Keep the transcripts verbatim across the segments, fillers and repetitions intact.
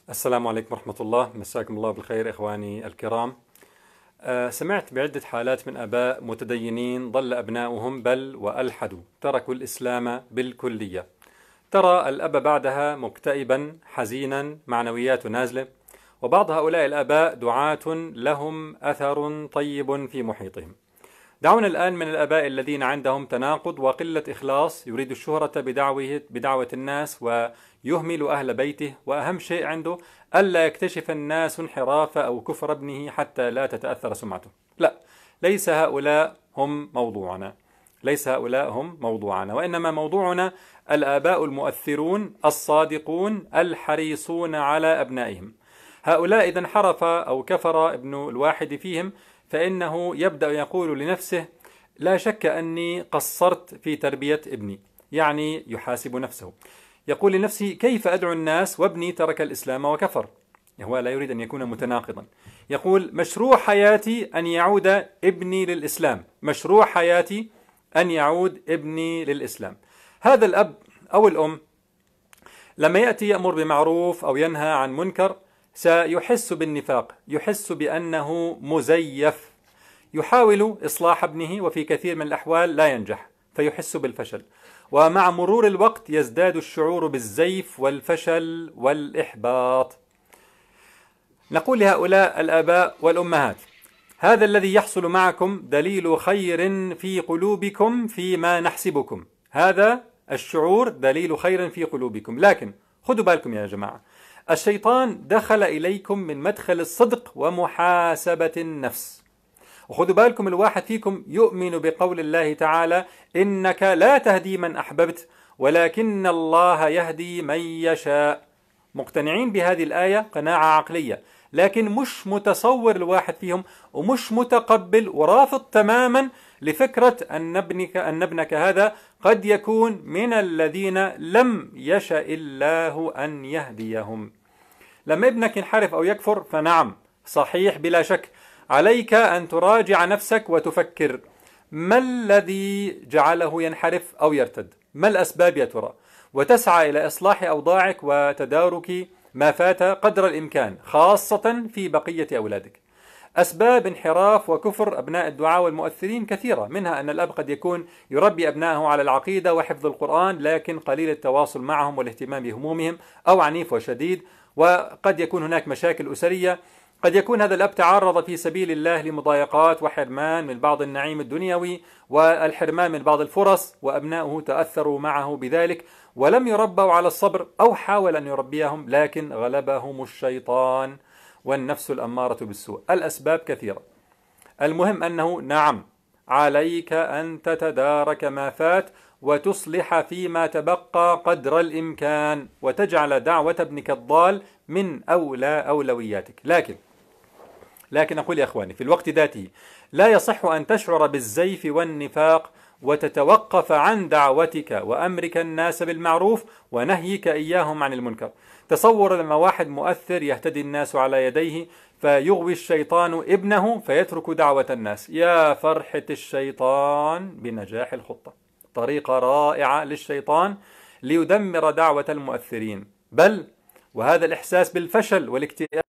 السلام عليكم ورحمة الله، مساكم الله بالخير إخواني الكرام. أه سمعت بعدة حالات من آباء متدينين ضل أبناؤهم بل وألحدوا، تركوا الإسلام بالكلية. ترى الأب بعدها مكتئبا حزينا، معنوياته نازلة. وبعض هؤلاء الآباء دعاة لهم أثر طيب في محيطهم. دعونا الآن من الآباء الذين عندهم تناقض وقلة إخلاص، يريد الشهرة بدعوه بدعوة الناس ويهمل أهل بيته، وأهم شيء عنده ألا يكتشف الناس انحراف أو كفر ابنه حتى لا تتأثر سمعته. لا، ليس هؤلاء هم موضوعنا، ليس هؤلاء هم موضوعنا، وإنما موضوعنا الآباء المؤثرون الصادقون الحريصون على أبنائهم. هؤلاء إذا انحرف أو كفر ابن الواحد فيهم فإنه يبدأ يقول لنفسه: لا شك أني قصرت في تربية ابني، يعني يحاسب نفسه، يقول لنفسه: كيف أدعو الناس وابني ترك الإسلام وكفر؟ هو لا يريد أن يكون متناقضا، يقول: مشروع حياتي أن يعود ابني للإسلام، مشروع حياتي أن يعود ابني للإسلام. هذا الأب أو الأم لما يأتي يأمر بمعروف أو ينهى عن منكر سيحس بالنفاق، يحس بأنه مزيف، يحاول إصلاح ابنه وفي كثير من الأحوال لا ينجح فيحس بالفشل، ومع مرور الوقت يزداد الشعور بالزيف والفشل والإحباط. نقول لهؤلاء الآباء والأمهات: هذا الذي يحصل معكم دليل خير في قلوبكم فيما نحسبكم، هذا الشعور دليل خير في قلوبكم، لكن خذوا بالكم يا جماعة، الشيطان دخل إليكم من مدخل الصدق ومحاسبة النفس. وخذوا بالكم، الواحد فيكم يؤمن بقول الله تعالى: إنك لا تهدي من أحببت ولكن الله يهدي من يشاء. مقتنعين بهذه الآية قناعة عقلية، لكن مش متصور الواحد فيهم ومش متقبل ورافض تماما لفكرة أن ابنك, أن ابنك هذا قد يكون من الذين لم يشأ الله أن يهديهم. لما ابنك ينحرف أو يكفر فنعم صحيح بلا شك، عليك أن تراجع نفسك وتفكر: ما الذي جعله ينحرف أو يرتد؟ ما الأسباب يا ترى؟ وتسعى إلى إصلاح أوضاعك وتدارك ما فات قدر الإمكان، خاصة في بقية أولادك. أسباب انحراف وكفر أبناء الدعاة والمؤثرين كثيرة، منها أن الأب قد يكون يربي أبنائه على العقيدة وحفظ القرآن لكن قليل التواصل معهم والاهتمام بهمومهم، أو عنيف وشديد، وقد يكون هناك مشاكل أسرية. قد يكون هذا الأب تعرض في سبيل الله لمضايقات وحرمان من بعض النعيم الدنيوي والحرمان من بعض الفرص، وأبناؤه تأثروا معه بذلك ولم يربوا على الصبر، أو حاول أن يربيهم لكن غلبهم الشيطان والنفس الأمارة بالسوء. الأسباب كثيرة، المهم أنه نعم عليك أن تتدارك ما فات وتصلح فيما تبقى قدر الإمكان، وتجعل دعوة ابنك الضال من أولى أولوياتك. لكن لكن أقول يا أخواني، في الوقت ذاته لا يصح أن تشعر بالزيف والنفاق وتتوقف عن دعوتك وأمرك الناس بالمعروف ونهيك إياهم عن المنكر. تصور لما واحد مؤثر يهتدي الناس على يديه فيغوي الشيطان ابنه فيترك دعوة الناس. يا فرحة الشيطان بنجاح الخطة، طريقة رائعة للشيطان ليدمر دعوة المؤثرين. بل وهذا الإحساس بالفشل والاكتئاب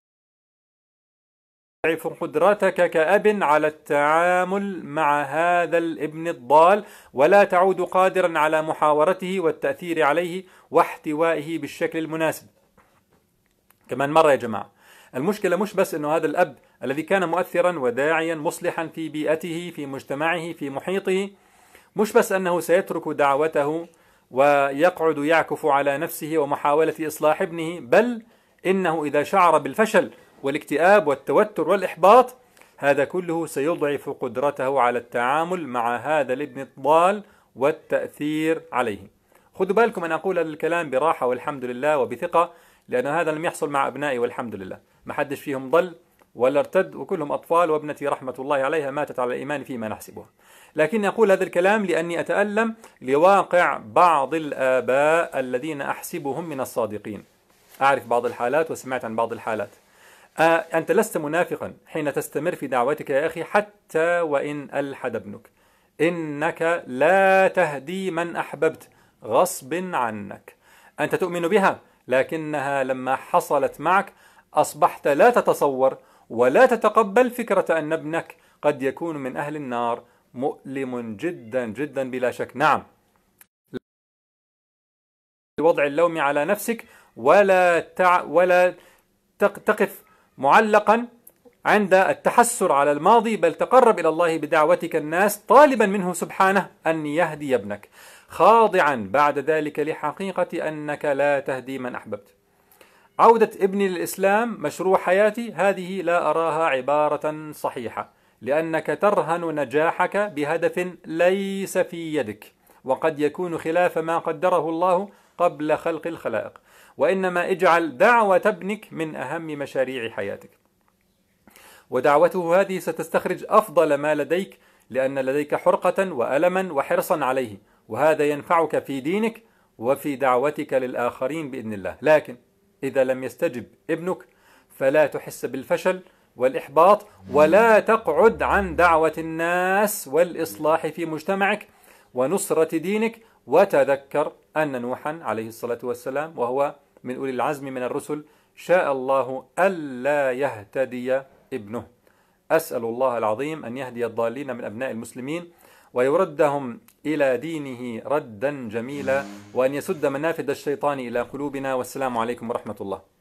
يضعف قدرتك كأب على التعامل مع هذا الابن الضال، ولا تعود قادرا على محاورته والتأثير عليه واحتوائه بالشكل المناسب. كمان مرة يا جماعة، المشكلة مش بس أنه هذا الأب الذي كان مؤثرا وداعيا مصلحا في بيئته في مجتمعه في محيطه، مش بس أنه سيترك دعوته ويقعد يعكف على نفسه ومحاولة إصلاح ابنه، بل إنه إذا شعر بالفشل والاكتئاب والتوتر والإحباط، هذا كله سيضعف قدرته على التعامل مع هذا الابن الضال والتأثير عليه. خذوا بالكم أن أقول هذا الكلام براحة والحمد لله وبثقة، لأن هذا لم يحصل مع أبنائي والحمد لله، ما حدش فيهم ضل ولا ارتد، وكلهم أطفال، وابنتي رحمة الله عليها ماتت على الإيمان فيما نحسبها. لكن أقول هذا الكلام لأني أتألم لواقع بعض الآباء الذين أحسبهم من الصادقين. أعرف بعض الحالات وسمعت عن بعض الحالات. آه أنت لست منافقا حين تستمر في دعوتك يا أخي حتى وإن ألحد ابنك. إنك لا تهدي من أحببت غصب عنك، أنت تؤمن بها لكنها لما حصلت معك أصبحت لا تتصور ولا تتقبل فكرة أن ابنك قد يكون من أهل النار. مؤلم جدا جدا بلا شك. نعم، وضع اللوم على نفسك، ولا تع... ولا تقف معلقا عند التحسر على الماضي، بل تقرب إلى الله بدعوتك الناس، طالبا منه سبحانه أن يهدي ابنك، خاضعا بعد ذلك لحقيقة أنك لا تهدي من أحببت. عودة ابني للإسلام مشروع حياتي، هذه لا أراها عبارة صحيحة، لأنك ترهن نجاحك بهدف ليس في يدك، وقد يكون خلاف ما قدره الله قبل خلق الخلائق. وإنما اجعل دعوة ابنك من أهم مشاريع حياتك، ودعوته هذه ستستخرج أفضل ما لديك، لأن لديك حرقة وألما وحرصا عليه، وهذا ينفعك في دينك وفي دعوتك للآخرين بإذن الله. لكن إذا لم يستجب ابنك فلا تحس بالفشل والإحباط، ولا تقعد عن دعوة الناس والإصلاح في مجتمعك ونصرة دينك. وتذكر أن نوحا عليه الصلاة والسلام، وهو من أولي العزم من الرسل، شاء الله ألا يهتدي ابنه. أسأل الله العظيم أن يهدي الضالين من أبناء المسلمين ويردهم إلى دينه ردا جميلا، وأن يسد منافذ الشيطان إلى قلوبنا. والسلام عليكم ورحمة الله.